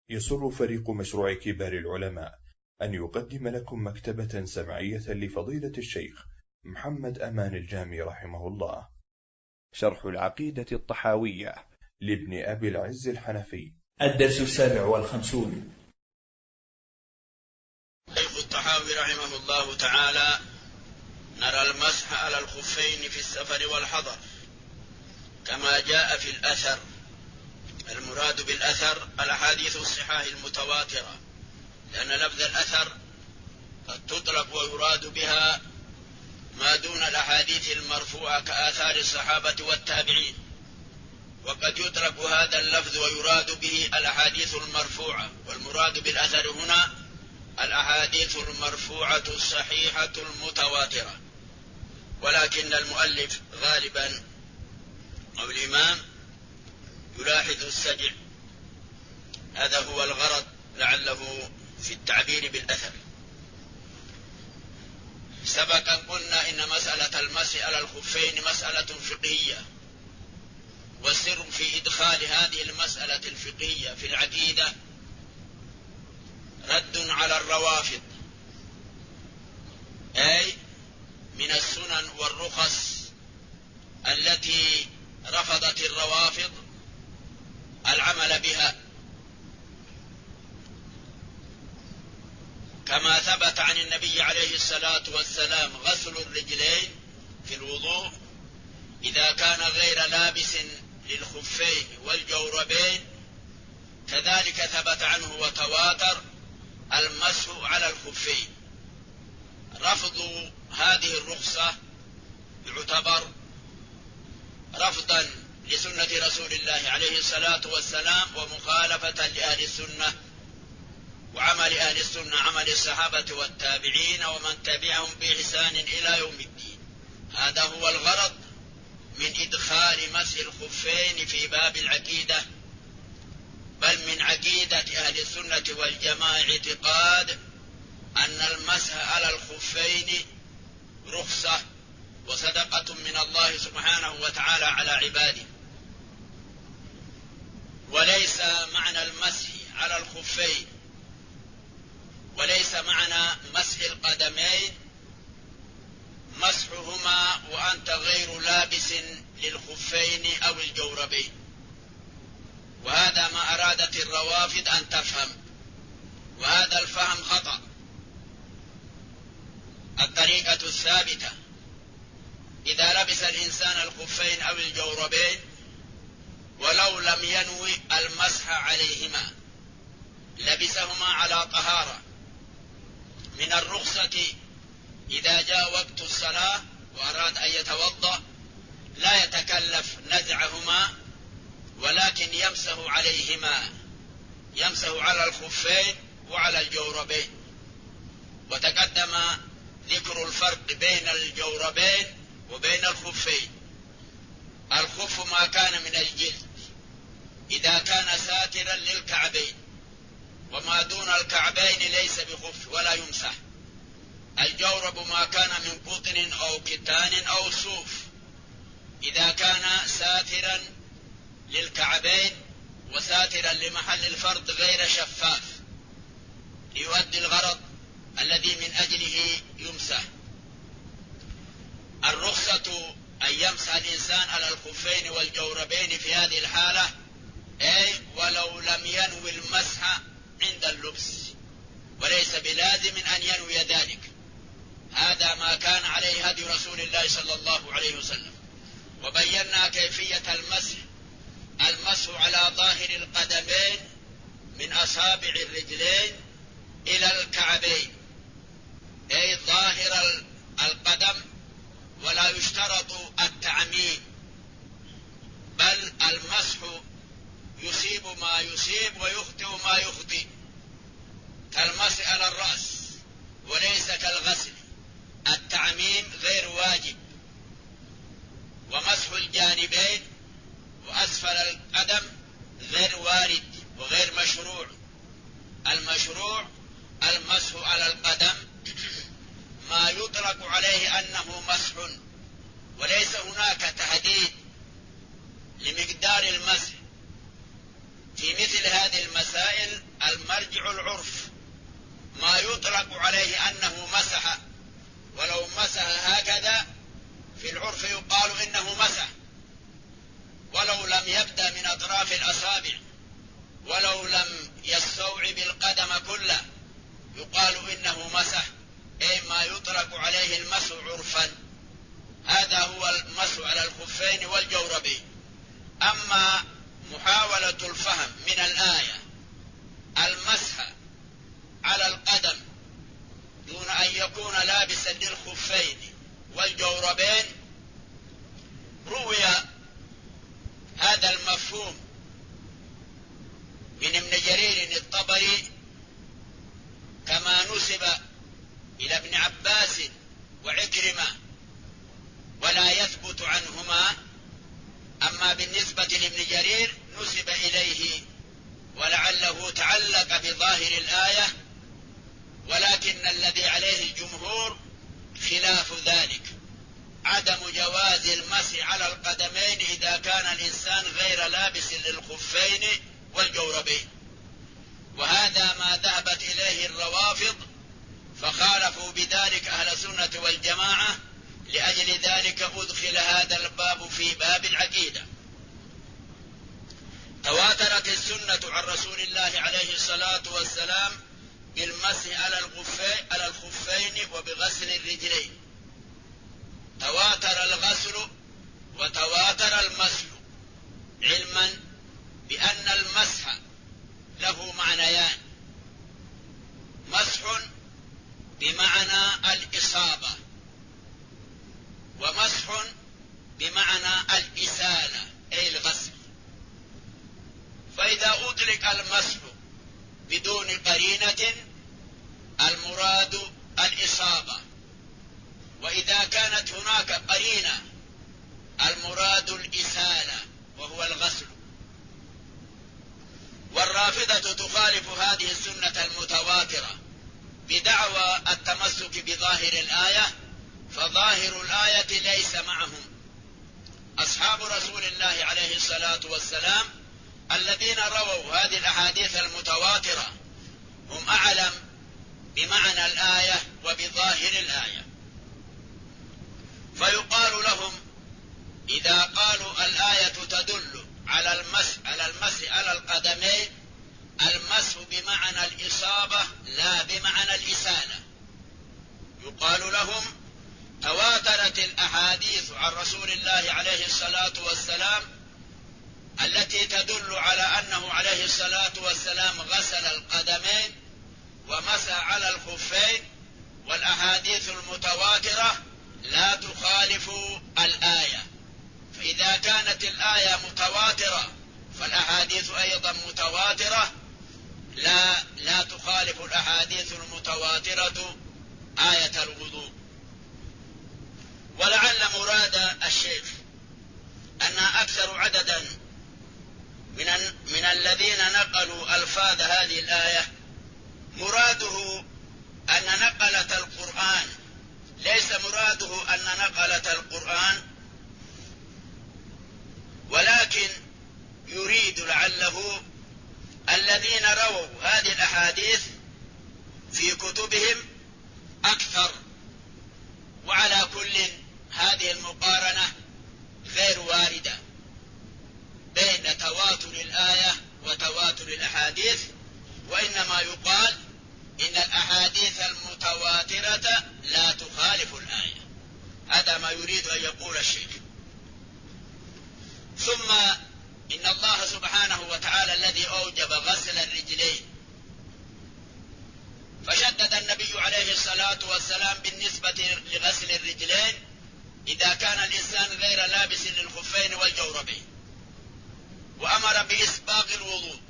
يسر فريق مشروع كبار العلماء أن يقدم لكم مكتبة سمعية لفضيلة الشيخ محمد أمان الجامي رحمه الله، شرح العقيدة الطحاوية لابن أبي العز الحنفي. الدرس 57. الشيخ الطحاوي رحمه الله تعالى: نرى المسح على الخفين في السفر والحضر كما جاء في الأثر. المراد بالأثر الأحاديث الصحاح المتواترة، لأن لفظ الأثر قد تطلق ويراد بها ما دون الأحاديث المرفوعة كآثار الصحابة والتابعين، وقد يطلق هذا اللفظ ويراد به الأحاديث المرفوعة، والمراد بالأثر هنا الأحاديث المرفوعة الصحيحة المتواترة. ولكن المؤلف غالبا أو الإمام يلاحظ السجع، هذا هو الغرض لعله في التعبير بالأثر. سبق أن قلنا إن مسألة المسح على الخفين مسألة فقهية، والسر في إدخال هذه المسألة الفقهية في العقيدة رد على الروافض، أي من السنن والرخص التي رفضت الروافض العمل بها، كما ثبت عن النبي عليه الصلاة والسلام غسل الرجلين في الوضوء إذا كان غير لابس للخفين والجوربين، كذلك ثبت عنه وتواتر المسح على الخفين. رفض هذه الرخصة يعتبر رفضا لسنة رسول الله عليه الصلاة والسلام، ومخالفة لأهل السنة، وعمل أهل السنة عمل الصحابة والتابعين ومن تبعهم بإحسان إلى يوم الدين. هذا هو الغرض من إدخال مسح الخفين في باب العقيدة، بل من عقيدة أهل السنة والجماعة اعتقاد أن المسح على الخفين رخصة وصدقة من الله سبحانه وتعالى على عباده. وليس معنى المسح على الخفين وليس معنى مسح القدمين مسحهما وأنت غير لابس للخفين أو الجوربين، وهذا ما أرادت الروافض أن تفهم، وهذا الفهم خطأ. الطريقة الثابتة: إذا لبس الإنسان الخفين أو الجوربين ولو لم ينوي المسح عليهما لبسهما على طهارة. من الرخصة إذا جاء وقت الصلاة وأراد أن يتوضأ لا يتكلف نزعهما، ولكن يمسح عليهما، يمسح على الخفين وعلى الجوربين. وتقدم ذكر الفرق بين الجوربين وبين الخفين. الخف ما كان من الجلد إذا كان ساترا للكعبين، وما دون الكعبين ليس بخف ولا يمسح. الجورب ما كان من قطن أو كتان أو صوف إذا كان ساترا للكعبين وساترا لمحل الفرض غير شفاف ليؤدي الغرض الذي من أجله يمسح. الرخصة أن يمسح الإنسان على الخفين والجوربين في هذه الحالة، أي ولو لم ينوي المسح عند اللبس، وليس بلازم أن ينوي ذلك. هذا ما كان عليه هدي رسول الله صلى الله عليه وسلم. وبينا كيفية المسح على ظاهر القدمين من أصابع الرجلين إلى الكعبين، أي ظاهر القدم، ولا يشترط التعميم، بل المسح يصيب ما يصيب ويخطئ ما يخطئ، كالمسح على الرأس وليس كالغسل. التعميم غير واجب. ومسح الجانبين وأسفل القدم غير وارد وغير مشروع. المشروع المسح على القدم ما يطلق عليه أنه مسح، وليس هناك تحديد لمقدار المسح. في مثل هذه المسائل عليه المسح عرفا، هذا هو المسح على الخفين والجوربين. أما محاولة الفهم من الآية المسح على القدم دون أن يكون لابسا للخفين والجوربين، روي هذا المفهوم من ابن جرير الطبري كما نسب إلى ابن عباس وعكرمة ولا يثبت عنهما. أما بالنسبة لابن جرير نسب إليه ولعله تعلق بظاهر الآية، ولكن الذي عليه الجمهور خلاف ذلك، عدم جواز المسح على القدمين إذا كان الإنسان غير لابس للخفين والجوربين، وهذا ما ذهبت إليه الروافض، فخالفوا بذلك أهل السنة والجماعة، لأجل ذلك أدخل هذا الباب في باب العقيدة. تواترت السنة عن رسول الله عليه الصلاة والسلام بالمسح على الخفين وبغسل الرجلين، تواتر الغسل وتواتر المسح، علما بأن المسح له معنيان: مسح بمعنى الإصابة، ومسح بمعنى الإسالة أي الغسل. فإذا أطلق المسح بدون قرينة المراد الإصابة، وإذا كانت هناك قرينة المراد الإسالة وهو الغسل. والرافضة تخالف هذه السنة المتواترة بدعوى التمسك بظاهر الآية، فظاهر الآية ليس معهم. أصحاب رسول الله عليه الصلاة والسلام الذين رووا هذه الأحاديث المتواترة هم أعلم بمعنى الآية وبظاهر الآية، فيقال لهم إذا قالوا الآية تدل على المسح على القدمين، المسح بمعنى الإصابة لا بمعنى الإسالة. يقال لهم تواترت الأحاديث عن رسول الله عليه الصلاة والسلام التي تدل على أنه عليه الصلاة والسلام غسل القدمين ومسح على الخفين، والأحاديث المتواترة لا تخالف الآية. فإذا كانت الآية متواترة فالأحاديث أيضا متواترة، لا تخالف الأحاديث المتواترة آية الوضوء. ولعل مراد الشيخ أن أكثر عددا من الذين نقلوا ألفاظ هذه الآية مراده أن نقلة القرآن، ليس مراده أن نقلة القرآن، ولكن يريد لعله الذين رووا هذه الأحاديث في كتبهم أكثر. وعلى كل هذه المقارنة غير واردة بين تواتر الآية وتواتر الأحاديث، وإنما يقال إن الأحاديث المتواترة لا تخالف الآية. هذا ما يريد أن يقول الشيخ. ثم إن الله سبحانه وتعالى الذي أوجب غسل الرجلين، فشدد النبي عليه الصلاة والسلام بالنسبة لغسل الرجلين إذا كان الإنسان غير لابس للخفين والجوربين، وأمر بإسباغ الوضوء،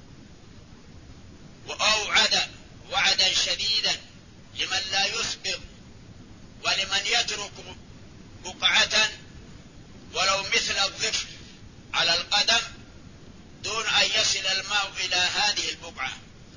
وأوعد وعدا شديدا لمن لا يسبغ ولمن يترك بقعة ولو مثل الظفر على القدم دون أن يصل الماء إلى هذه البقعة.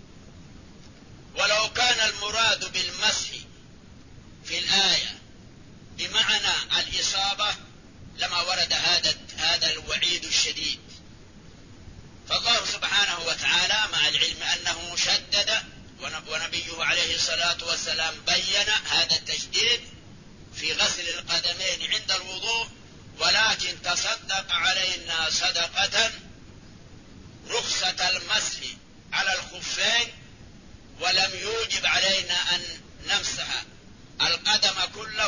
ولو كان المراد بالمسح في الآية بمعنى الإصابة لما ورد هذا الوعيد الشديد. فالله سبحانه وتعالى مع العلم أنه شدد، ونبيه عليه الصلاة والسلام بين هذا التشديد في غسل القدمين عند الوضوء، ولكن تصدق علينا صدقة رخصة المسح على الخفين، ولم يوجب علينا أن نمسح القدم كله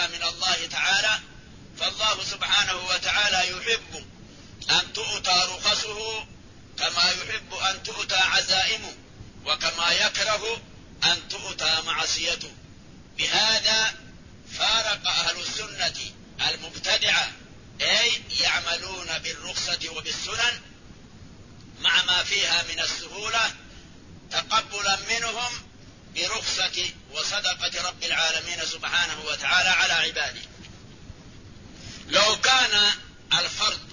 الرخصة من الله تعالى، فالله سبحانه وتعالى يحب أن تؤتى رخصه كما يحب أن تؤتى عزائمه، وكما يكره أن تؤتى معصيته. بهذا فارق أهل السنة المبتدعة، أي يعملون بالرخصة وبالسنن مع ما فيها من السهولة تقبلا منهم برخصة وصدقة رب العالمين سبحانه وتعالى على عباده. لو كان الفرض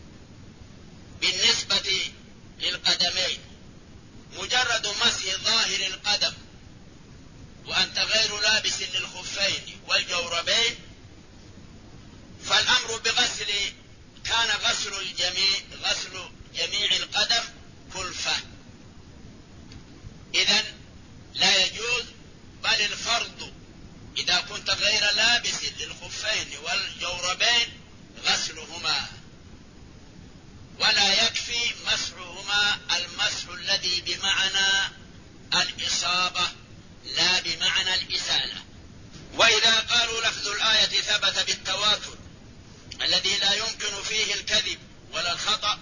بالنسبة للقدمين مجرد مسح ظاهر القدم وأنت غير لابس للخفين والجوربين، فالأمر بغسل كان غسل جميع القدم كلفة، إذن لا يجوز، بل الفرض إذا كنت غير لابس للخفين والجوربين غسلهما، ولا يكفي مسحهما المسح الذي بمعنى الإصابة لا بمعنى الإسالة. وإذا قالوا لفظ الآية ثبت بالتواتر الذي لا يمكن فيه الكذب ولا الخطأ،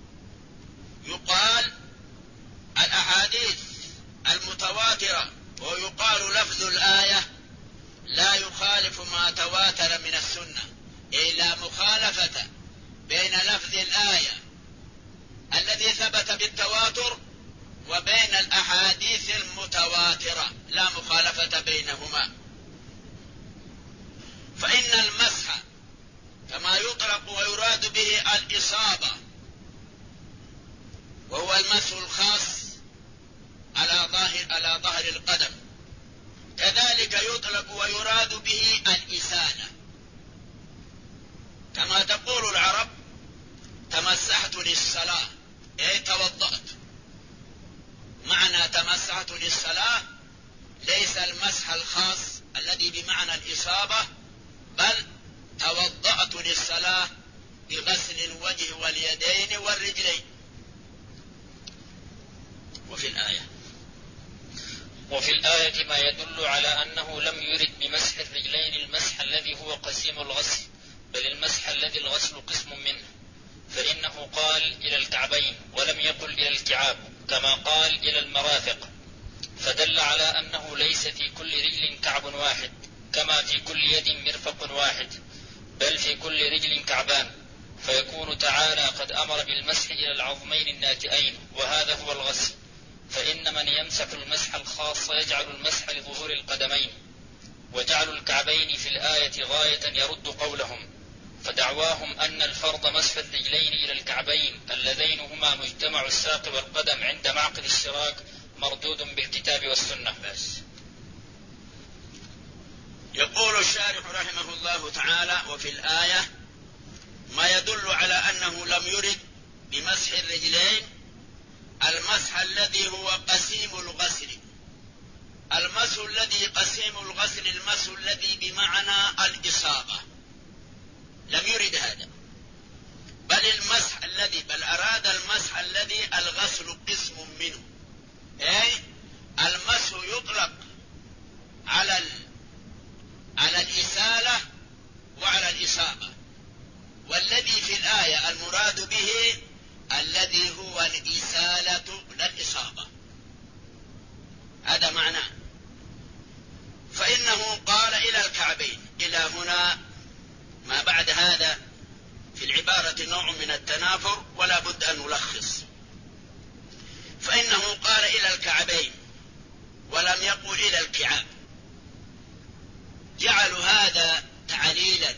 يقال الأحاديث المتواترة، ويقال لفظ الآية لا يخالف ما تواتر من السنة، أي لا مخالفة بين لفظ الآية الذي ثبت بالتواتر وبين الأحاديث المتواترة، لا مخالفة بينهما. فإن المسح كما يطلق ويراد به الإصابة، وهو المسح الخاص على ظهر القدم، كذلك يطلق ويراد به الإسالة، كما تقول العرب تمسحت للصلاة، أي توضأت. معنى تمسحت للصلاة ليس المسح الخاص الذي بمعنى الإصابة، بل توضأت للصلاة بغسل الوجه واليدين والرجلين. وفي الآية ما يدل على أنه لم يرد بمسح الرجلين المسح الذي هو قسيم الغسل، بل المسح الذي الغسل قسم منه، فإنه قال إلى الكعبين ولم يقل إلى الكعاب، كما قال إلى المرافق، فدل على أنه ليس في كل رجل كعب واحد كما في كل يد مرفق واحد، بل في كل رجل كعبان، فيكون تعالى قد أمر بالمسح إلى العظمين الناتئين، وهذا هو الغسل. فإن من يمسح المسح الخاص يجعل المسح لظهور القدمين، وجعل الكعبين في الآية غاية يرد قولهم، فدعواهم أن الفرض مسح الرجلين إلى الكعبين اللذين هما مجتمع الساق والقدم عند معقد الشراك مردود بالكتاب والسنة. بس يقول الشارح رحمه الله تعالى: وفي الآية ما يدل على أنه لم يرد بمسح الرجلين المسح الذي هو قسيم الغسل. المسح الذي قسيم الغسل المسح الذي بمعنى الإصابة، لم يرد هذا، بل أراد المسح الذي الغسل قسم منه، أي المسح يطلق على الإسالة وعلى الإصابة، والذي في الآية المراد به الذي هو الإسالة لا الإصابة، هذا معناه. فإنه قال إلى الكعبين، إلى هنا ما بعد هذا في العبارة نوع من التنافر ولا بد أن نلخص. فإنه قال إلى الكعبين ولم يقل إلى الكعاب، جعلوا هذا تعليلا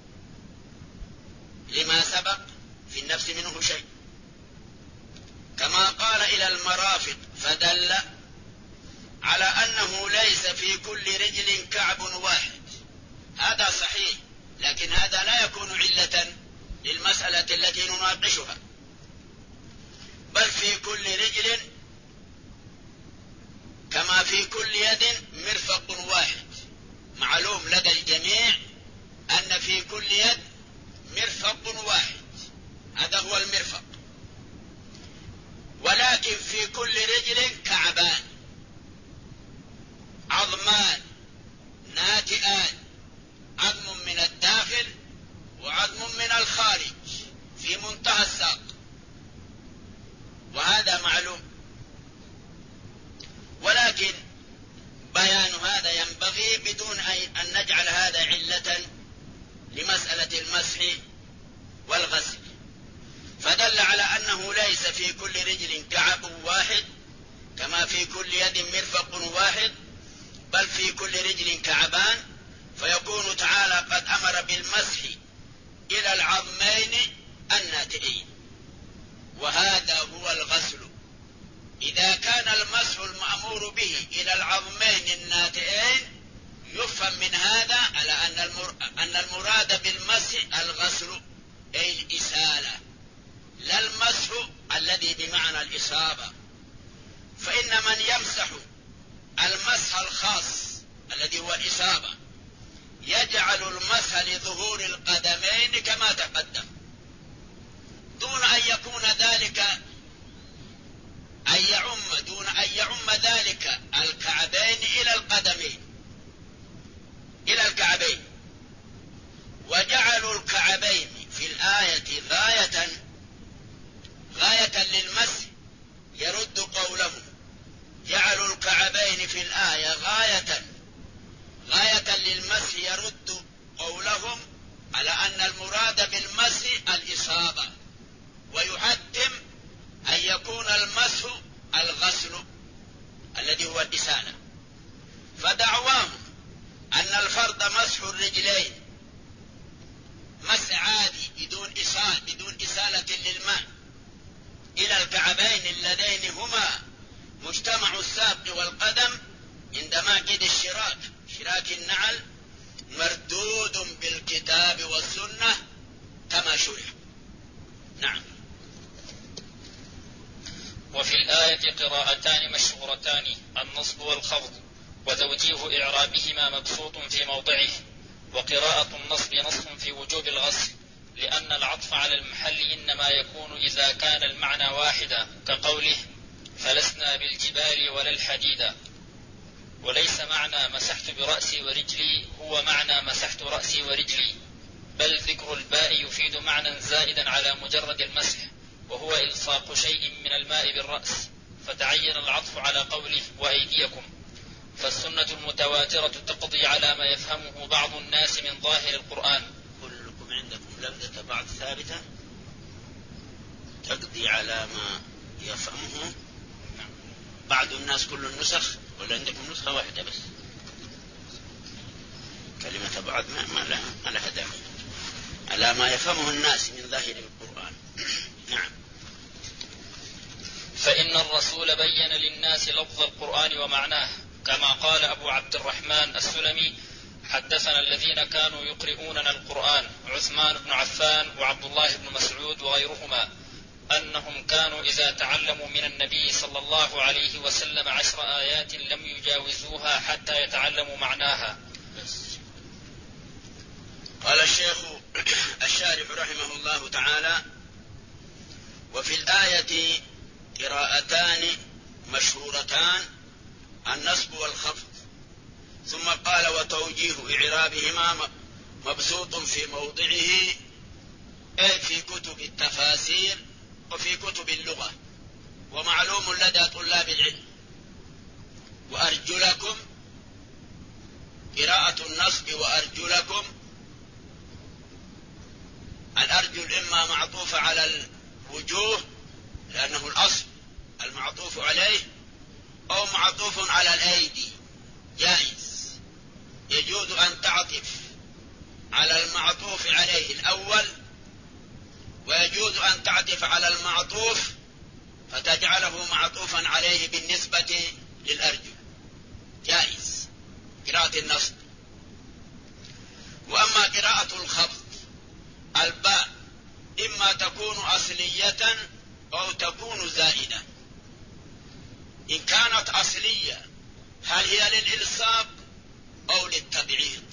لما سبق في النفس منه شيء، كما قال إلى المرافق، فدل على أنه ليس في كل رجل كعب واحد. هذا صحيح، لكن هذا لا يكون علة للمسألة التي نناقشها، بل في كل رجل كما في كل يد مرفق واحد. معلوم لدى الجميع أن في كل يد مرفق واحد، هذا هو المرفق، ولكن في كل رجل كعبان عظمان ناتئان. عظم في كل رجل كعب واحد كما في كل يد مرفق واحد، بل في كل رجل كعبان، فيكون تعالى قد أمر بالمسح إلى العظمين الناتئين، وهذا هو الغسل. إذا كان المسح المأمور به إلى العظمين الناتئين يفهم من هذا على أن المراد بالمسح الغسل أي الإسالة، لا المسح الذي بمعنى الإصابة. فإن من يمسح المسح الخاص الذي هو الإصابة يجعل المسح لظهور القدمين كما تقدم، دون أن يكون ذلك دون أن يعم ذلك الكعبين إلى القدمين إلى الكعبين. وجعلوا الكعبين في الآية غاية للمسح يرد قولهم، جعلوا الكعبين في الآية غاية للمسح يرد قولهم على أن المراد بالمسح الإصابة، ويحتم أن يكون المسح الغسل الذي هو الإسالة. فدعواهم أن الفرض مسح الرجلين مسح عادي بدون إسالة للماء إلى الكعبين اللذين هما مجتمع الساق والقدم عند ماكد شراك النعل، مردود بالكتاب والسنة كما شرح. نعم. وفي الآية قراءتان مشهورتان، النصب والخفض، وتوجيه إعرابهما مبسوط في موضعه. وقراءة النصب نص في وجوب الغسل، لأن العطف على المحل إنما يكون إذا كان المعنى واحدا، كقوله فلسنا بالجبال ولا الحديد. وليس معنى مسحت برأسي ورجلي هو معنى مسحت رأسي ورجلي، بل ذكر الباء يفيد معنى زائدا على مجرد المسح، وهو إلصاق شيء من الماء بالرأس، فتعين العطف على قوله وأيديكم. فالسنة المتواترة تقضي على ما يفهمه بعض الناس من ظاهر القرآن. كلكم عندكم لفظة بعض ثابتة تقضي على ما يفهمه بعض الناس، كل النسخ، ولا عندكم نسخة واحدة بس؟ كلمة بعض ما لها داعي، على ما يفهمه الناس من ظاهر القرآن. نعم. فإن الرسول بين للناس لفظ القرآن ومعناه، كما قال أبو عبد الرحمن السلمي حدثنا الذين كانوا يقرؤوننا القرآن عثمان بن عفان وعبد الله بن مسعود وغيرهما، أنهم كانوا إذا تعلموا من النبي صلى الله عليه وسلم 10 آيات لم يجاوزوها حتى يتعلموا معناها. قال الشيخ الشارح رحمه الله تعالى: وفي الآية قراءتان مشهورتان، النصب والخفض. ثم قال: وتوجيه إعرابهما مبسوط في موضعه، أي في كتب التفاسير وفي كتب اللغة، ومعلوم لدى طلاب العلم. وأرجلكم، قراءة النصب وأرجلكم، الأرجل إما معطوف على الوجوه لأنه الأصل المعطوف عليه، أو معطوف على الأيدي، جائز. يجوز أن تعطف على المعطوف عليه الأول، ويجوز أن تعطف على المعطوف فتجعله معطوفا عليه بالنسبة للأرجل، جائز قراءة النصب. وأما قراءة الخفض، الباء إما تكون أصلية أو تكون زائدة. إن كانت أصلية هل هي للإلصاق أو للتبعيض؟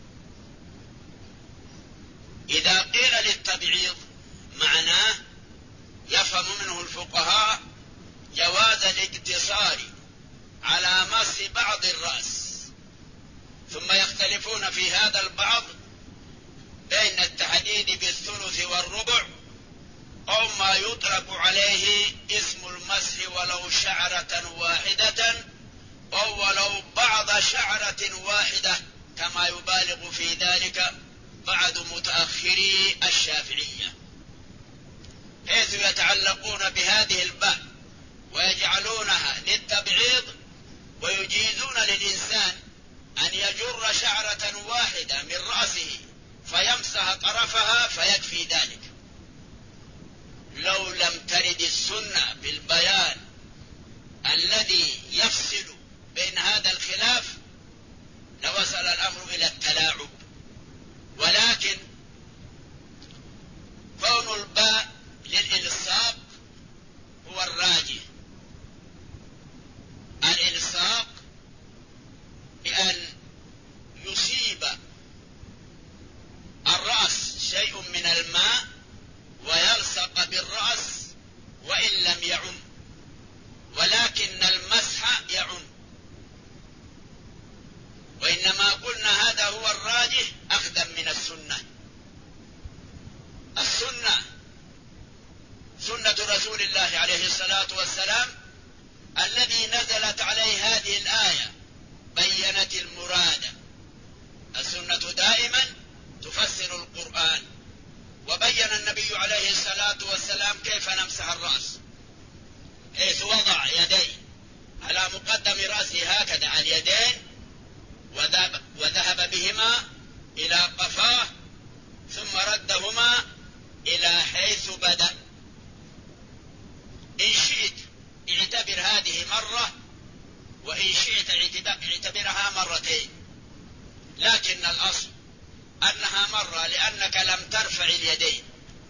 إذا قيل للتبعيض معناه يفهم منه الفقهاء جواز الاقتصار على مس بعض الرأس، ثم يختلفون في هذا البعض بين التحديد بالثلث والربع، أو ما يطلق عليه اسم المسح ولو شعرة واحدة أو ولو بعض شعرة واحدة، كما يبالغ في ذلك بعض متأخري الشافعية. حيث يتعلقون بهذه الباء ويجعلونها للتبعيض، ويجيزون للإنسان أن يجر شعرة واحدة من رأسه فيمسح طرفها فيكفي ذلك. لو لم ترد السنة بالبيان الذي يفصل بين هذا الخلاف لوصل الأمر إلى التلاعب. ولكن كون الباء للإلصاق هو الراجح. الإلصاق بأن يصيب الرأس شيء من الماء ويلصق بالرأس وإن لم يعم، ولكن المسح يعم. وإنما قلنا هذا هو الراجح أخذا من السنة. السنة سنة رسول الله عليه الصلاة والسلام الذي نزلت عليه هذه الآية بينت المراد. السنة دائما تفسر القرآن. وبين النبي عليه الصلاة والسلام كيف نمسح الرأس، حيث وضع يديه على مقدم رأسه هكذا اليدين، وذهب بهما إلى قفاه ثم ردهما إلى حيث بدأ. إن شئت اعتبر هذه مرة، وإن شئت اعتبرها مرتين، لكن الأصل أنها مرة لأنك لم ترفع اليدين.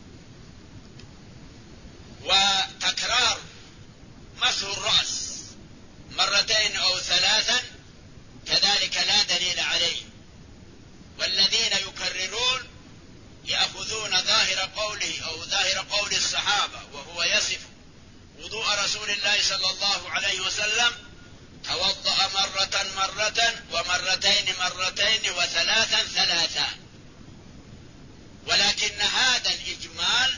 وتكرار مسح الرأس مرتين أو ثلاثا كذلك لا دليل عليه. والذين يكررون يأخذون ظاهر قوله أو ظاهر قول الصحابة، وهو يصف وضوء رسول الله صلى الله عليه وسلم: توضأ مرة ومرتين وثلاثا ثلاثا. ولكن هذا الإجمال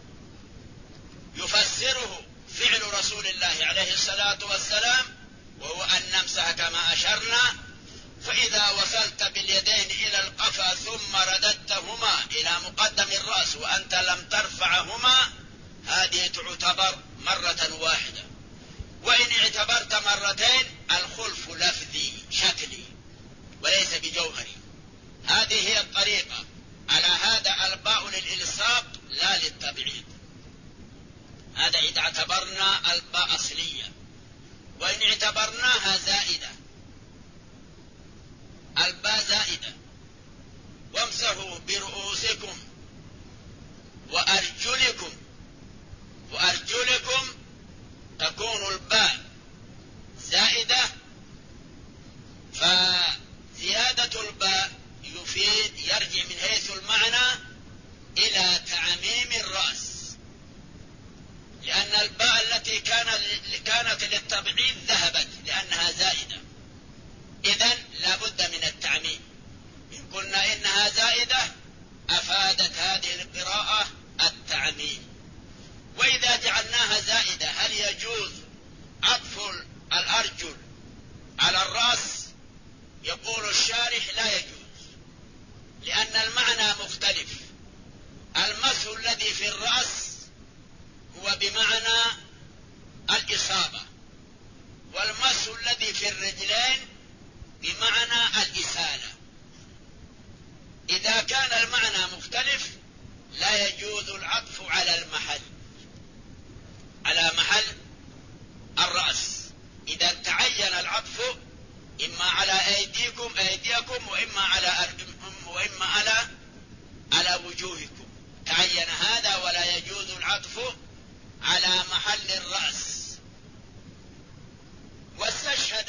يفسره فعل رسول الله عليه الصلاة والسلام، وهو أن نمسح كما أشرنا. فإذا وصلت باليدين إلى القفا ثم رددتهما إلى مقدم الرأس وأنت لم ترفعهما، هذه تعتبر مرة واحدة. وإن اعتبرت مرتين الخلف لفظي شكلي وليس بجوهري. هذه هي الطريقة. على هذا الباء للإلصاق لا للتبعيض. هذا إذا اعتبرنا الباء أصلية. وإن اعتبرناها زائدة، الباء زائدة: وامسحوا برؤوسكم وأرجلكم. وأرجلكم تكون الباء زائدة، فزيادة الباء يفيد يرجع من حيث المعنى إلى تعميم الرأس، لأن الباء التي كانت للتبعيض ذهبت لأنها زائدة. إذن لا بد من التعميم. إن قلنا إنها زائدة أفادت هذه القراءة التعميم. وإذا جعلناها زائدة هل يجوز عطف الأرجل على الرأس؟ يقول الشارح لا يجوز، لأن المعنى مختلف. المسح الذي في الرأس هو بمعنى الإصابة، والمسح الذي في الرجلين بمعنى الإسالة. إذا كان المعنى مختلف لا يجوز العطف على المحل، على محل الرأس. إذا تعين العطف إما على أيديكم وإما على وجوهكم، تعين هذا، ولا يجوز العطف على محل الرأس. واستشهد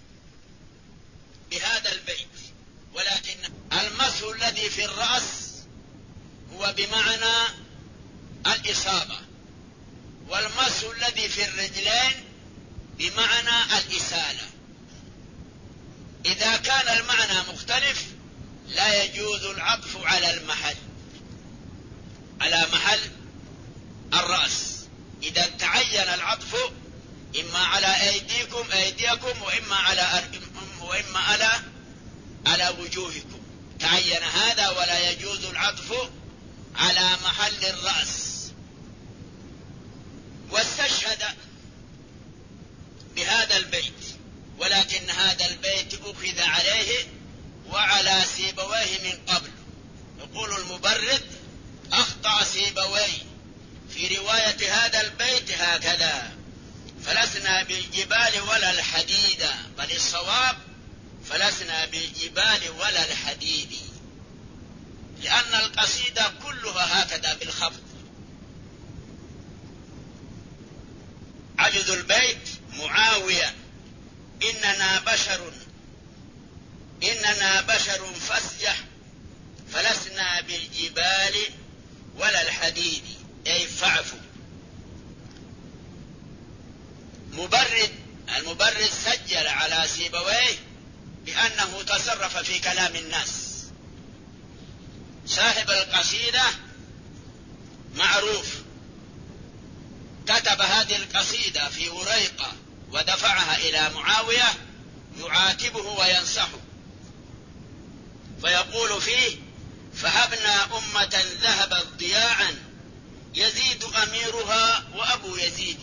بهذا البيت: ولكن المسح الذي في الرأس هو بمعنى الإصابة، والمسح الذي في الرجلين بمعنى الإسالة. إذا كان المعنى مختلف لا يجوز العطف على المحل، على محل الرأس. إذا تعين العطف إما على أيديكم وإما على وجوهكم، تعين هذا، ولا يجوز العطف على محل الرأس. يقول المبرد: أخطأ سيبويه في رواية هذا البيت هكذا: فلسنا بالجبال ولا الحديد، بل الصواب فلسنا بالجبال ولا الحديد، لأن القصيدة كلها هكذا بالخفض. عجز البيت: معاوية: إننا بشر فاسجح، فلسنا بالجبال ولا الحديد، أي فاعفوا. المبرد سجل على سيبويه بأنه تصرف في كلام الناس. صاحب القصيدة معروف، كتب هذه القصيدة في وريقة ودفعها إلى معاوية يعاتبه وينصحه، فيقول فيه: فهبنا أمة ذهبت ضياعا يزيد أميرها وأبو يزيد،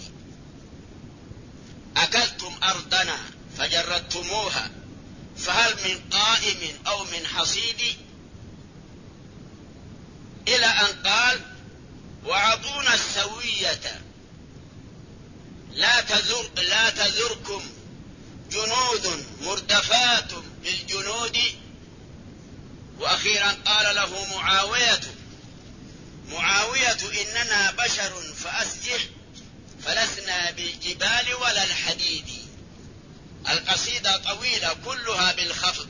أكلتم أرضنا فجردتموها، فهل من قائم أو من حصيد، إلى أن قال: وعطونا السوية لا تزركم جنود مردفات بالجنود. وأخيرا قال له معاوية: إننا بشر فأسجح، فلسنا بالجبال ولا الحديد. القصيدة طويلة كلها بالخفض.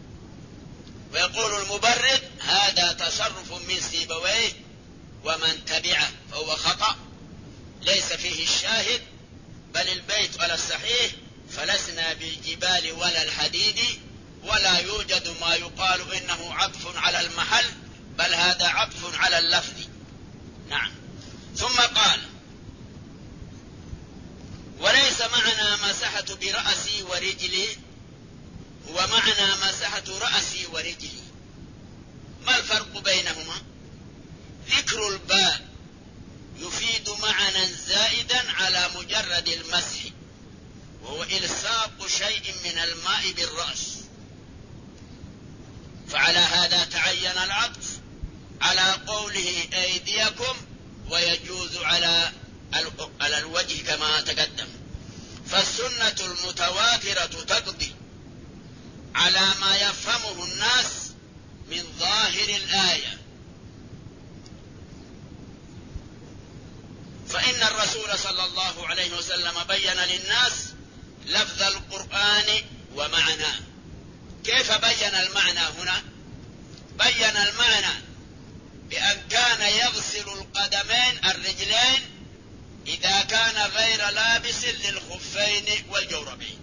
ويقول المبرد: هذا تصرف من سيبويه ومن تبعه فهو خطأ، ليس فيه الشاهد، بل البيت على الصحيح: فلسنا بالجبال ولا الحديد، ولا يوجد ما يقال إنه عطف على المحل، بل هذا عطف على اللفظ. نعم. ثم قال: وليس معنى مسحت برأسي ورجلي، هو معنى مسحت رأسي ورجلي. ما الفرق بينهما؟ ذكر الباء يفيد معنى زائدا على مجرد المسح، وهو إلصاق شيء من الماء بالرأس، فعلى هذا تعين العطف على قوله أيديكم، ويجوز على الوجه كما تقدم. فالسنة المتواترة تقضي على ما يفهمه الناس من ظاهر الآية، فإن الرسول صلى الله عليه وسلم بين للناس لفظ القرآن ومعناه. كيف بين المعنى هنا؟ بين المعنى بأن كان يغسل القدمين الرجلين إذا كان غير لابس للخفين والجوربين،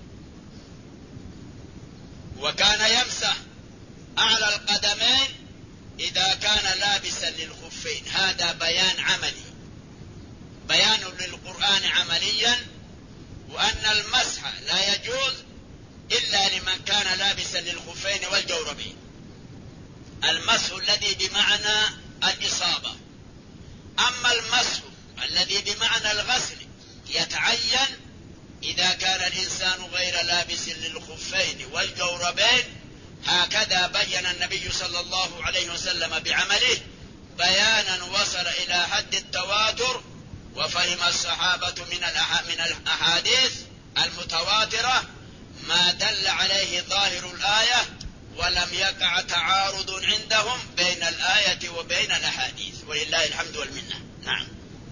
وكان يمسح أعلى القدمين إذا كان لابسا للخفين. هذا بيان عملي، بيان للقرآن عمليا، وأن المسح لا يجوز إلا لمن كان لابسا للخفين والجوربين. المسح الذي بمعنى الإصابة. أما المسح الذي بمعنى الغسل يتعين إذا كان الإنسان غير لابس للخفين والجوربين. هكذا بين النبي صلى الله عليه وسلم بعمله بيانا وصل إلى حد التواتر، وفهم الصحابة من الأحاديث المتواترة ما دل عليه ظاهر الآية، ولم يقع تعارض عندهم بين الآية وبين الأحاديث، ولله الحمد والمنة. نعم.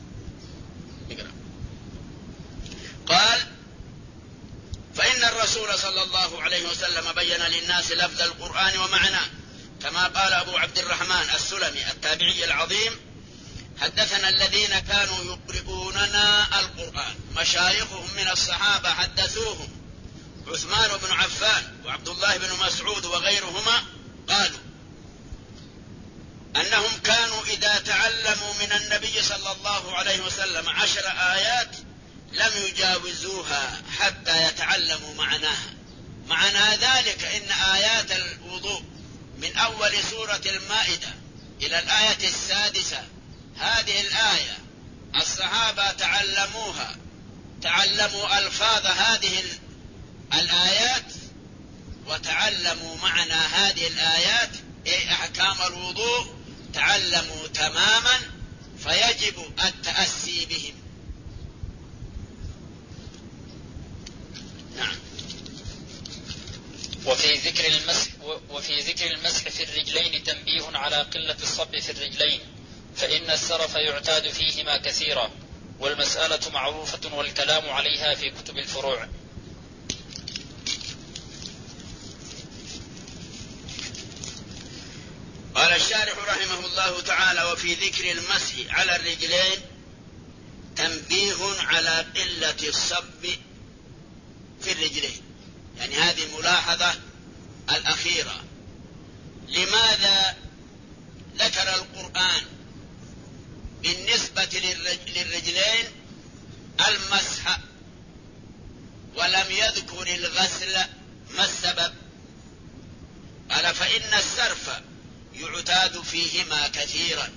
قال: فإن الرسول صلى الله عليه وسلم بين للناس لفظ القرآن ومعناه، كما قال أبو عبد الرحمن السلمي التابعي العظيم: حدثنا الذين كانوا يقرؤوننا القرآن، مشايخهم من الصحابة حدثوهم، عثمان بن عفان وعبد الله بن مسعود وغيرهما، قالوا أنهم كانوا إذا تعلموا من النبي صلى الله عليه وسلم 10 آيات لم يجاوزوها حتى يتعلموا معناها. معنى ذلك إن آيات الوضوء من أول سورة المائدة إلى الآية 6، هذه الآية الصحابة تعلموا ألفاظ هذه الآيات، وتعلموا معنى هذه الآيات أي أحكام الوضوء، تعلموا تماما فيجب التأسي بهم. نعم. وفي ذكر المسح في الرجلين تنبيه على قلة الصب في الرجلين، فإن السرف يعتاد فيهما كثيرا، والمسألة معروفة والكلام عليها في كتب الفروع. قال الشارح رحمه الله تعالى: وفي ذكر المسح على الرجلين تنبيه على قلة الصب في الرجلين. يعني هذه ملاحظة الأخيرة. لماذا ذكر القرآن بالنسبة للرجلين المسح ولم يذكر الغسل؟ ما السبب؟ قال: فإن السرف يعتاد فيهما كثيرا.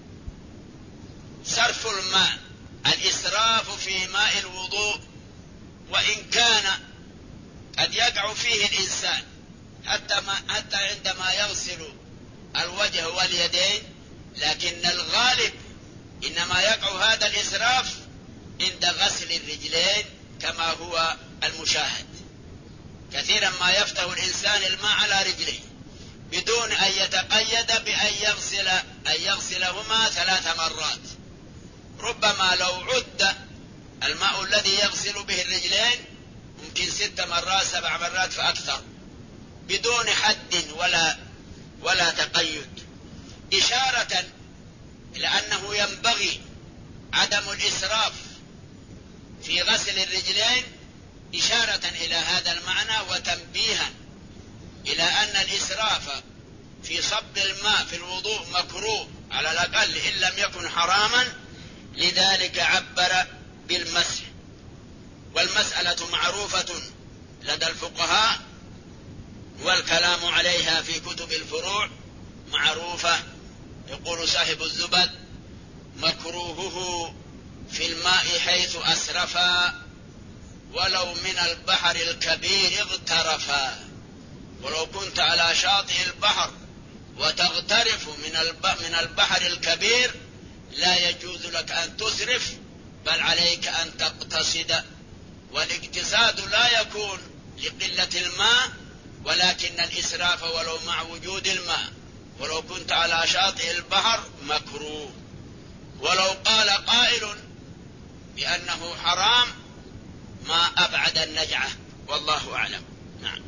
صرف الماء، الإسراف في ماء الوضوء، وإن كان قد يقع فيه الإنسان حتى عندما يغسل الوجه واليدين، لكن الغالب إنما يقع هذا الإسراف عند غسل الرجلين كما هو المشاهد. كثيرا ما يفتح الإنسان الماء على رجليه بدون أن يتقيد بأن يغسلهما 3 مرات. ربما لو عد الماء الذي يغسل به الرجلين ممكن 6 مرات 7 مرات فأكثر بدون حد ولا تقيد، إشارة إلى أنه ينبغي عدم الإسراف في غسل الرجلين، إشارة إلى هذا المعنى وتنبيها إلى أن الإسراف في صب الماء في الوضوء مكروه على الأقل إن لم يكن حراما، لذلك عبر بالمسح. والمسألة معروفة لدى الفقهاء والكلام عليها في كتب الفروع معروفة. يقول صاحب الزبد: مكروهه في الماء حيث أسرفا، ولو من البحر الكبير اغترفا. ولو كنت على شاطئ البحر وتغترف من البحر الكبير لا يجوز لك أن تسرف، بل عليك أن تقتصد. والاقتصاد لا يكون لقلة الماء، ولكن الإسراف ولو مع وجود الماء ولو كنت على شاطئ البحر مكروه. ولو قال قائل بأنه حرام ما أبعد النجعة، والله أعلم. نعم.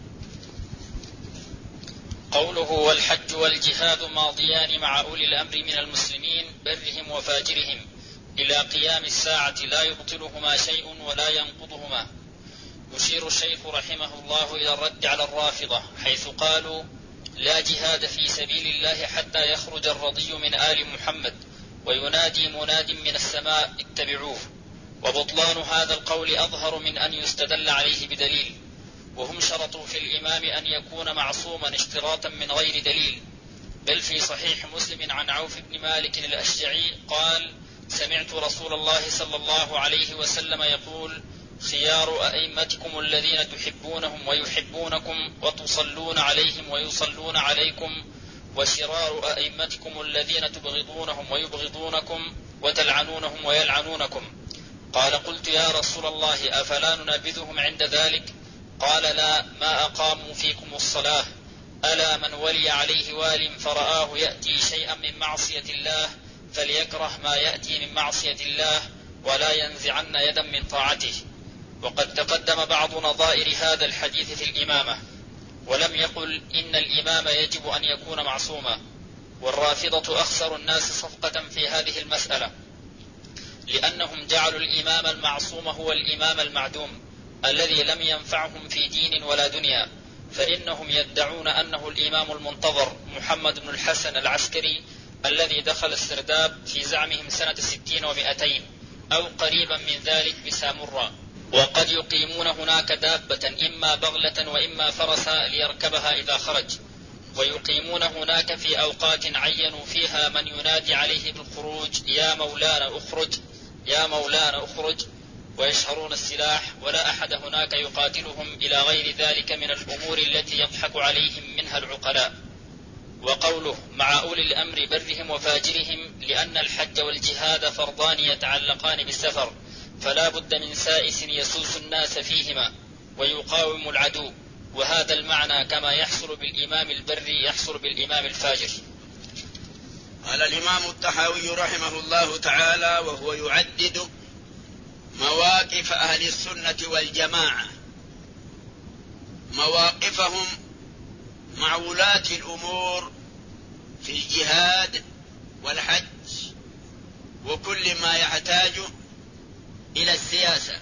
قوله: والحج والجهاد ماضيان مع أولي الأمر من المسلمين برهم وفاجرهم إلى قيام الساعة لا يبطلهما شيء ولا ينقضهما. يشير الشيخ رحمه الله إلى الرد على الرافضة حيث قالوا: لا جهاد في سبيل الله حتى يخرج الرضي من آل محمد وينادي مناد من السماء اتبعوه. وبطلان هذا القول أظهر من أن يستدل عليه بدليل. وهم شرطوا في الإمام أن يكون معصوما اشتراطا من غير دليل. بل في صحيح مسلم عن عوف بن مالك الأشجعي قال: سمعت رسول الله صلى الله عليه وسلم يقول: خيار أئمتكم الذين تحبونهم ويحبونكم وتصلون عليهم ويصلون عليكم، وشرار أئمتكم الذين تبغضونهم ويبغضونكم وتلعنونهم ويلعنونكم. قال: قلت يا رسول الله أفلا ننابذهم عند ذلك؟ قال: لا، ما أقاموا فيكم الصلاة. ألا من ولي عليه وال فرآه يأتي شيئا من معصية الله فليكره ما يأتي من معصية الله ولا ينزعن يدا من طاعته. وقد تقدم بعض نظائر هذا الحديث في الإمامة، ولم يقل إن الإمام يجب أن يكون معصوما. والرافضة أخسر الناس صفقة في هذه المسألة، لأنهم جعلوا الإمام المعصوم هو الإمام المعدوم الذي لم ينفعهم في دين ولا دنيا، فإنهم يدعون أنه الإمام المنتظر محمد بن الحسن العسكري الذي دخل السرداب في زعمهم سنة 60 و200 أو قريبا من ذلك بسامراء. وقد يقيمون هناك دابة إما بغلة وإما فرسا ليركبها إذا خرج، ويقيمون هناك في أوقات عينوا فيها من ينادي عليه بالخروج: يا مولانا أخرج، يا مولانا أخرج، ويشهرون السلاح، ولا أحد هناك يقاتلهم إلى غير ذلك من الأمور التي يضحك عليهم منها العقلاء. وقوله مع أولي الأمر برهم وفاجرهم لأن الحج والجهاد فرضان يتعلقان بالسفر، فلا بد من سائس يسوس الناس فيهما ويقاوم العدو، وهذا المعنى كما يحصل بالإمام البر يحصل بالإمام الفاجر. قال الإمام الطحاوي رحمه الله تعالى وهو يعدد مواقف أهل السنة والجماعة، مواقفهم مع ولاة الأمور في الجهاد والحج وكل ما يحتاج إلى السياسة.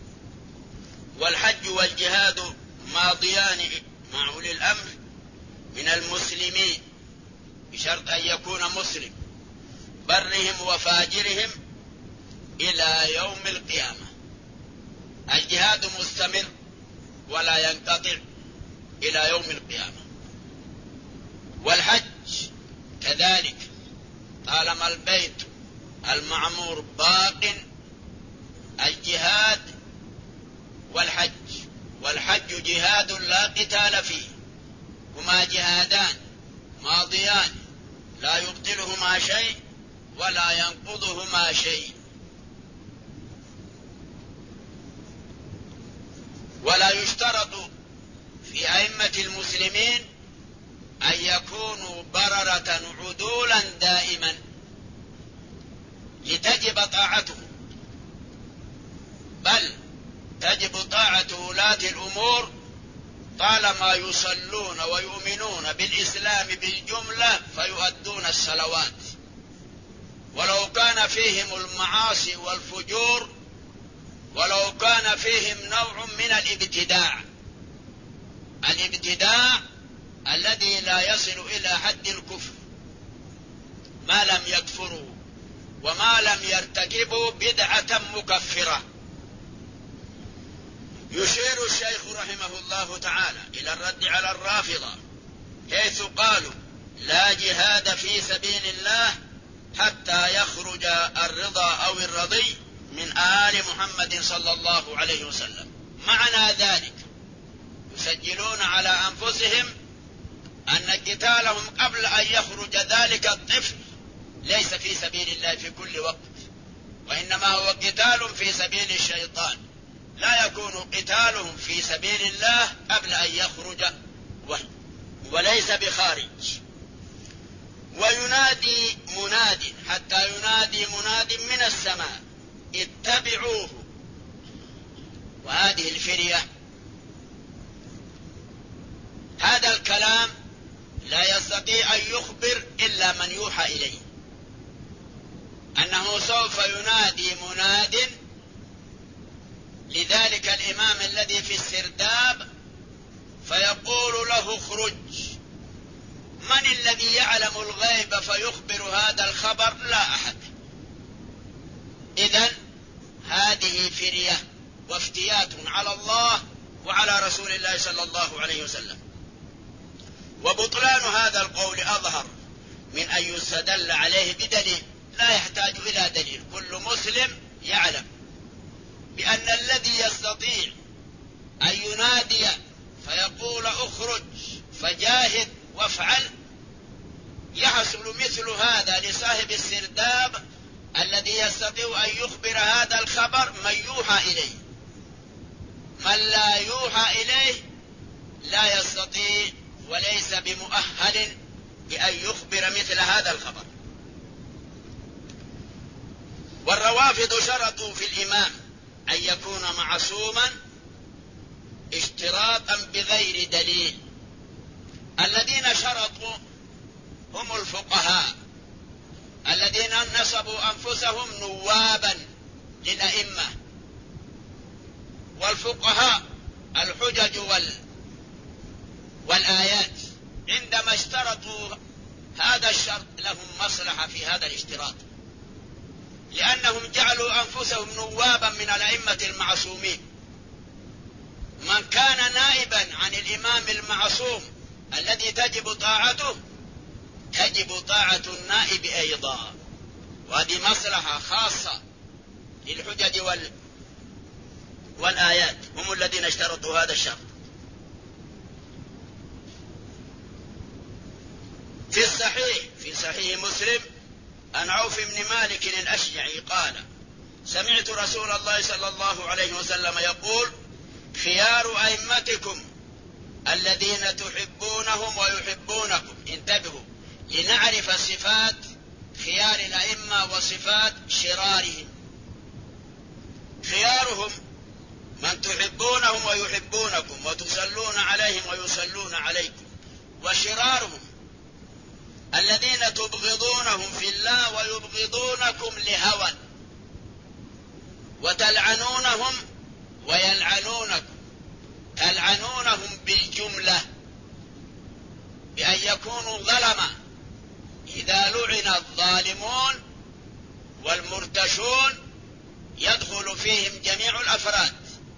والحج والجهاد ماضيان مع أولي الأمر من المسلمين بشرط أن يكون مسلم برهم وفاجرهم إلى يوم القيامة. الجهاد مستمر ولا ينقطع إلى يوم القيامة، والحج كذلك طالما البيت المعمور باق. الجهاد والحج جهاد لا قتال فيه، هما جهادان ماضيان لا يبطلهما شيء ولا ينقضهما شيء. ولا يشترط في أئمة المسلمين أن يكونوا بررة عدولا دائما لتجب طاعته، بل تجب طاعة ولاة الأمور طالما يصلون ويؤمنون بالإسلام بالجملة فيؤدون الصلوات، ولو كان فيهم المعاصي والفجور، ولو كان فيهم نوع من الابتداع الذي لا يصل إلى حد الكفر، ما لم يكفروا وما لم يرتكبوا بدعة مكفرة. يشير الشيخ رحمه الله تعالى إلى الرد على الرافضة حيث قالوا لا جهاد في سبيل الله حتى يخرج الرضا أو الرضي من آل محمد صلى الله عليه وسلم. معنى ذلك يسجلون على أنفسهم أن قتالهم قبل أن يخرج ذلك الطفل ليس في سبيل الله في كل وقت، وإنما هو قتال في سبيل الشيطان، لا يكون قتالهم في سبيل الله قبل أن يخرج وليس بخارج. وينادي مناد حتى ينادي مناد من السماء اتبعوه. وهذه الفرية هذا الكلام لا يستطيع أن يخبر إلا من يوحى إليه أنه سوف ينادي مناد لذلك الإمام الذي في السرداب فيقول له اخرج. من الذي يعلم الغيب فيخبر هذا الخبر؟ لا أحد. إذن هذه فرية وافتيات على الله وعلى رسول الله صلى الله عليه وسلم. وبطلان هذا القول أظهر من أن يستدل عليه بدليل لا يحتاج إلى دليل. كل مسلم يعلم بأن الذي يستطيع أن ينادي فيقول اخرج فجاهد وافعل يحصل مثل هذا لصاحب السرداب الذي يستطيع أن يخبر هذا الخبر من يوحى إليه. من لا يوحى إليه لا يستطيع وليس بمؤهل بأن يخبر مثل هذا الخبر. والروافض شرطوا في الإمام أن يكون معصوما اشتراطا بغير دليل. الذين شرطوا هم الفقهاء الذين نصبوا أنفسهم نوابا للأئمة. والفقهاء الحجج والآيات عندما اشترطوا هذا الشرط لهم مصلحة في هذا الاشتراط، لأنهم جعلوا أنفسهم نوابا من الأئمة المعصومين. من كان نائبا عن الإمام المعصوم الذي تجب طاعته تجب طاعة النائب أيضا، وهذه مصلحة خاصة للحجج والآيات، هم الذين اشترطوا هذا الشرط. في صحيح مسلم عن عوف بن مالك الأشجعي قال: سمعت رسول الله صلى الله عليه وسلم يقول: خيار أئمتكم الذين تحبونهم ويحبونكم. انتبهوا لنعرف صفات خيار الأئمة وصفات شرارهم. خيارهم من تحبونهم ويحبونكم وتصلون عليهم ويصلون عليكم. وشرارهم الذين تبغضونهم في الله ويبغضونكم لهوى، وتلعنونهم ويلعنونكم. تلعنونهم بالجملة بأن يكونوا ظلما، إذا لعن الظالمون والمرتشون يدخل فيهم جميع الأفراد.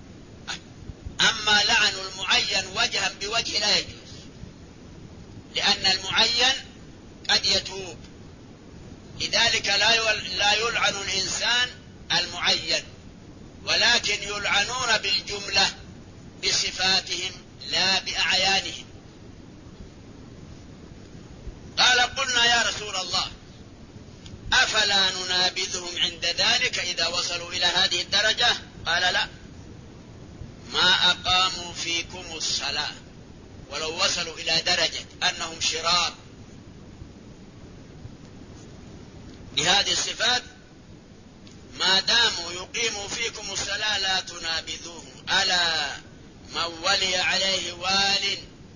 أما لعن المعين وجها بوجه لا يجوز، لأن المعين قد يتوب، لذلك لا يلعن الإنسان المعين، ولكن يلعنون بالجملة بصفاتهم لا بأعيانهم. قال: قلنا يا رسول الله أفلا ننابذهم عند ذلك إذا وصلوا إلى هذه الدرجة؟ قال: لا، ما أقاموا فيكم الصلاة ولو وصلوا إلى درجة أنهم شرار بهذه الصفات، ما داموا يقيموا فيكم الصلاة لا تنابذوهم. ألا من ولي عليه وال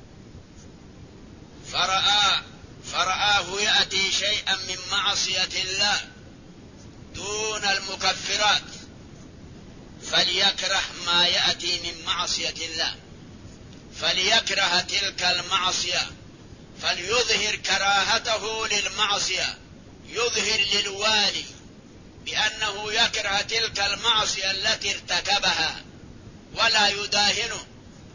فرآه يأتي شيئا من معصية الله دون المكفرات فليكره ما يأتي من معصية الله، فليكره تلك المعصية، فليظهر كراهته للمعصية، يظهر للوالي بأنه يكره تلك المعصية التي ارتكبها ولا يداهنه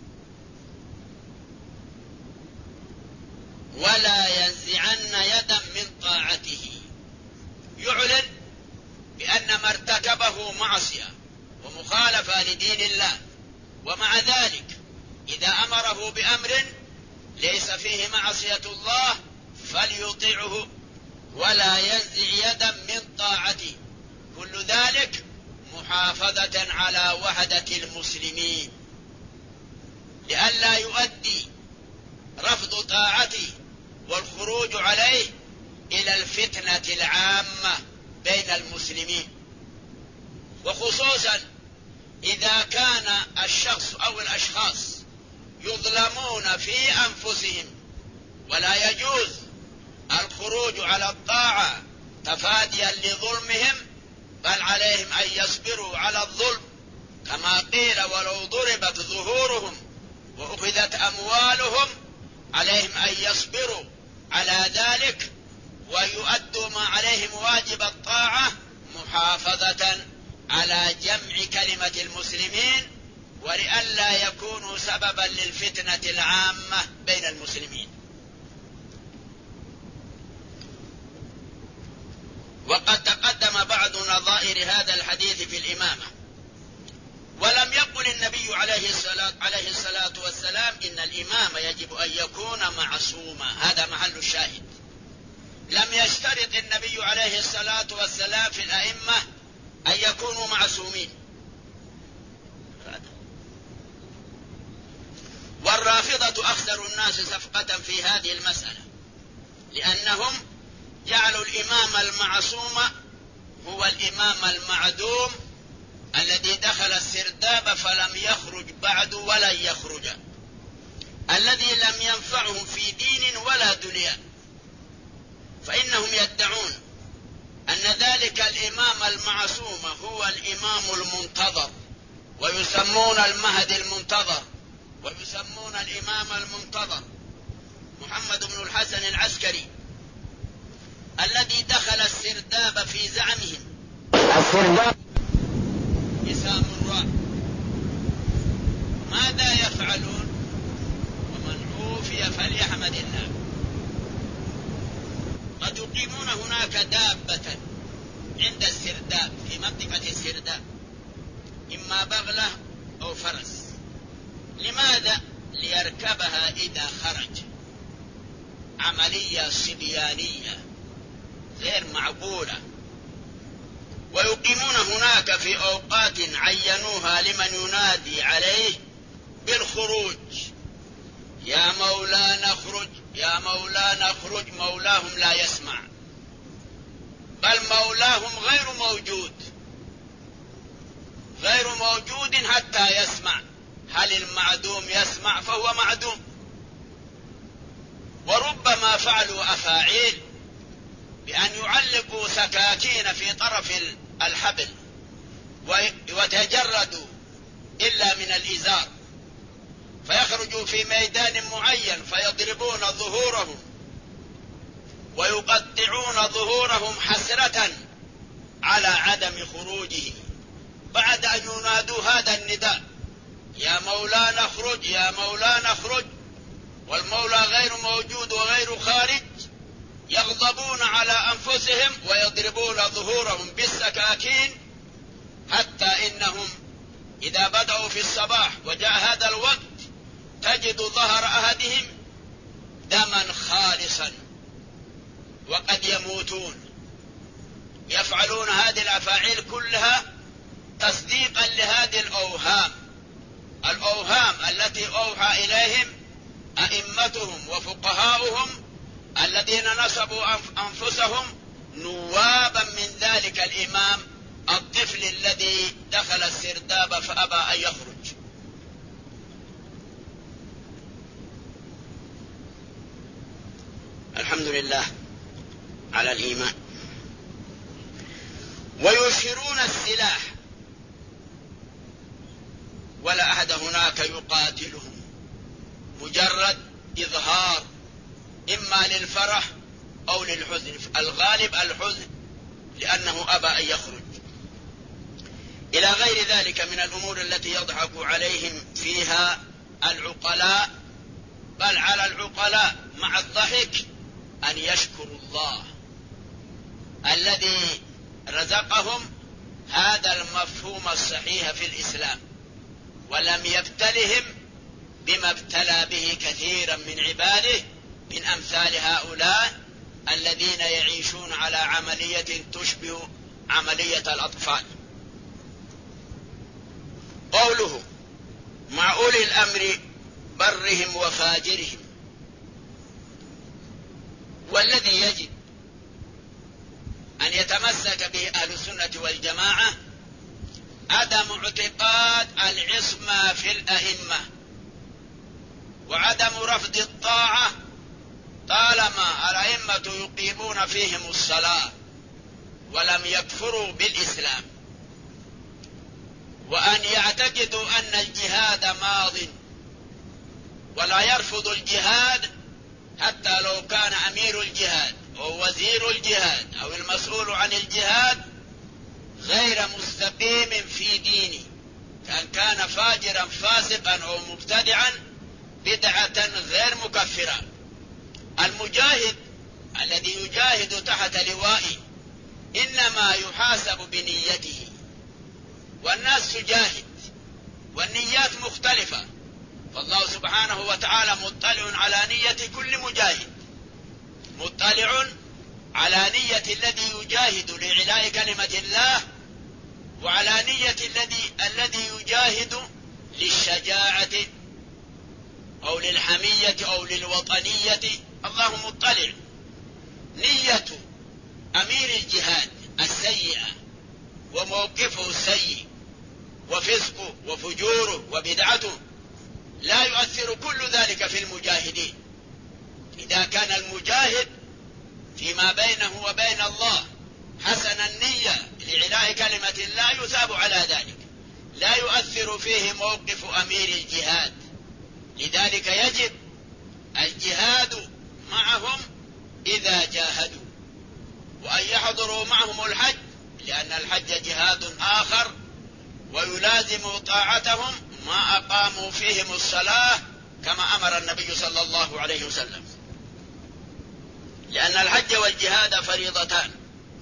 ولا ينزعن يدا من طاعته، يعلن بأن ما ارتكبه معصية ومخالفة لدين الله، ومع ذلك إذا أمره بأمر ليس فيه معصية الله فليطيعه ولا ينزع يدا من طاعته. كل ذلك محافظة على وحدة المسلمين، لئلا يؤدي رفض طاعته والخروج عليه إلى الفتنة العامة بين المسلمين، وخصوصا إذا كان الشخص أو الأشخاص يظلمون في أنفسهم، ولا يجوز الخروج على الطاعة تفاديا لظلمهم، بل عليهم أن يصبروا على الظلم، كما قيل: ولو ضربت ظهورهم وأخذت أموالهم عليهم أن يصبروا على ذلك ويؤدوا ما عليهم واجب الطاعة، محافظة على جمع كلمة المسلمين ولئلا يكونوا سببا للفتنة العامة بين المسلمين. وقد تقدم بعض نظائر هذا الحديث في الإمامة، ولم يقل النبي عليه الصلاة والسلام إن الإمام يجب أن يكون معصوما، هذا محل الشاهد. لم يشترط النبي عليه الصلاة والسلام في الأئمة أن يكونوا معصومين. والرافضة أكثر الناس سفقة في هذه المسألة، لأنهم جعلوا الإمام المعصوم هو الإمام المعدوم الذي دخل السرداب فلم يخرج بعد ولن يخرج، الذي لم ينفعهم في دين ولا دنيا. فإنهم يدعون أن ذلك الإمام المعصوم هو الإمام المنتظر، ويسمون المهدي المنتظر، ويسمون الإمام المنتظر محمد بن الحسن العسكري، الذي دخل السرداب في زعمهم. السرداب إسام الراء. ماذا يفعلون؟ ومن عوفي فليحمد الله. قد يقيمون هناك دابة عند السرداب في منطقة السرداب، إما بغلة أو فرس. لماذا؟ ليركبها إذا خرج. عملية صبيانية غير معقولة. ويقيمون هناك في أوقات عينوها لمن ينادي عليه بالخروج: يا مولانا اخرج، يا مولانا اخرج. مولاهم لا يسمع، بل مولاهم غير موجود، غير موجود حتى يسمع. هل المعدوم يسمع؟ فهو معدوم. وربما فعلوا أفاعيل بأن يعلقوا سكاكين في طرف الحبل ويتجردوا إلا من الإزار، فيخرجوا في ميدان معين فيضربون ظهورهم ويقطعون ظهورهم حسرة على عدم خروجه، بعد أن ينادوا هذا النداء: يا مولانا اخرج، يا مولانا اخرج، والمولى غير موجود وغير خارج. يغضبون على أنفسهم ويضربون ظهورهم بالسكاكين، حتى إنهم إذا بدأوا في الصباح وجاء هذا الوقت تجد ظهر أحدهم دما خالصا وقد يموتون. يفعلون هذه الأفاعيل كلها تصديقا لهذه الأوهام التي أوحى إليهم أئمتهم وفقهاؤهم الذين نصبوا أنفسهم نوابا من ذلك الإمام الطفل الذي دخل السرداب فأبى أن يخرج. الحمد لله على الإيمان. ويشيرون السلاح ولا أحد هناك يقاتلهم، مجرد إظهار إما للفرح أو للحزن، الغالب الحزن لأنه أبى أن يخرج، إلى غير ذلك من الأمور التي يضحك عليهم فيها العقلاء. بل على العقلاء مع الضحك أن يشكروا الله الذي رزقهم هذا المفهوم الصحيح في الإسلام، ولم يبتلهم بما ابتلى به كثيرا من عباده من أمثال هؤلاء الذين يعيشون على عملية تشبه عملية الأطفال. قوله: مع أولي الأمر برهم وفاجرهم. والذي يجب أن يتمسك به أهل السنة والجماعة عدم اعتقاد العصمة في الأئمة، وعدم رفض الطاعة طالما الأئمة يقيمون فيهم الصلاة ولم يكفروا بالإسلام، وأن يعتقدوا أن الجهاد ماض ولا يرفض الجهاد حتى لو كان أمير الجهاد أو وزير الجهاد أو المسؤول عن الجهاد غير مستقيم في دينه، كان فاجرا فاسقا أو مبتدعا بدعة غير مكفرة. المجاهد الذي يجاهد تحت لوائه إنما يحاسب بنيته، والناس تجاهد والنيات مختلفة، فالله سبحانه وتعالى مطلع على نية كل مجاهد، مطلع على نية الذي يجاهد لإعلاء كلمة الله، وعلى نية الذي يجاهد للشجاعة أو للحمية أو للوطنية. الله مطلع. نية أمير الجهاد السيئة وموقفه السيء وفسقه وفجوره وبدعته لا يؤثر كل ذلك في المجاهدين. إذا كان المجاهد فيما بينه وبين الله حسن النية لإعلاء كلمة الله يثاب على ذلك، لا يؤثر فيه موقف أمير الجهاد. لذلك يجب الجهاد معهم إذا جاهدوا، وأن يحضروا معهم الحج، لأن الحج جهاد آخر، ويلازم طاعتهم ما أقاموا فيهم الصلاة كما أمر النبي صلى الله عليه وسلم، لأن الحج والجهاد فريضتان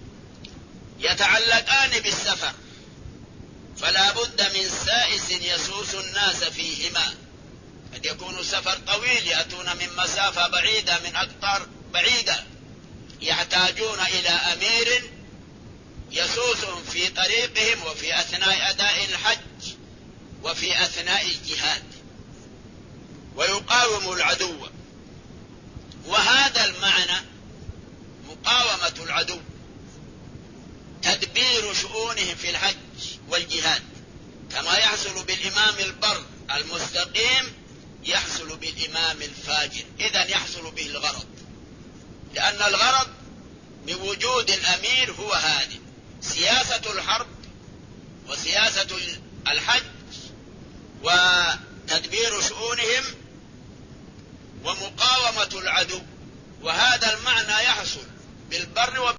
يتعلقان بالسفر، فلا بد من سائس يسوس الناس فيهما، قد يكون سفر طويل، يأتون من مسافة بعيدة، من أقطار بعيدة، يحتاجون إلى أمير يسوسهم في طريقهم وفي أثناء أداء الحج وفي أثناء الجهاد، ويقاوم العدو. وهذا المعنى مقاومة العدو، تدبير شؤونهم في الحج والجهاد، كما يحصل بالإمام البر المستقيم يحصل بالإمام الفاجر. إذن يحصل به الغرض، لأن الغرض بوجود الأمير هو هذه: سياسة الحرب وسياسة الحج وتدبير شؤونهم ومقاومة العدو. وهذا المعنى يحصل بالبر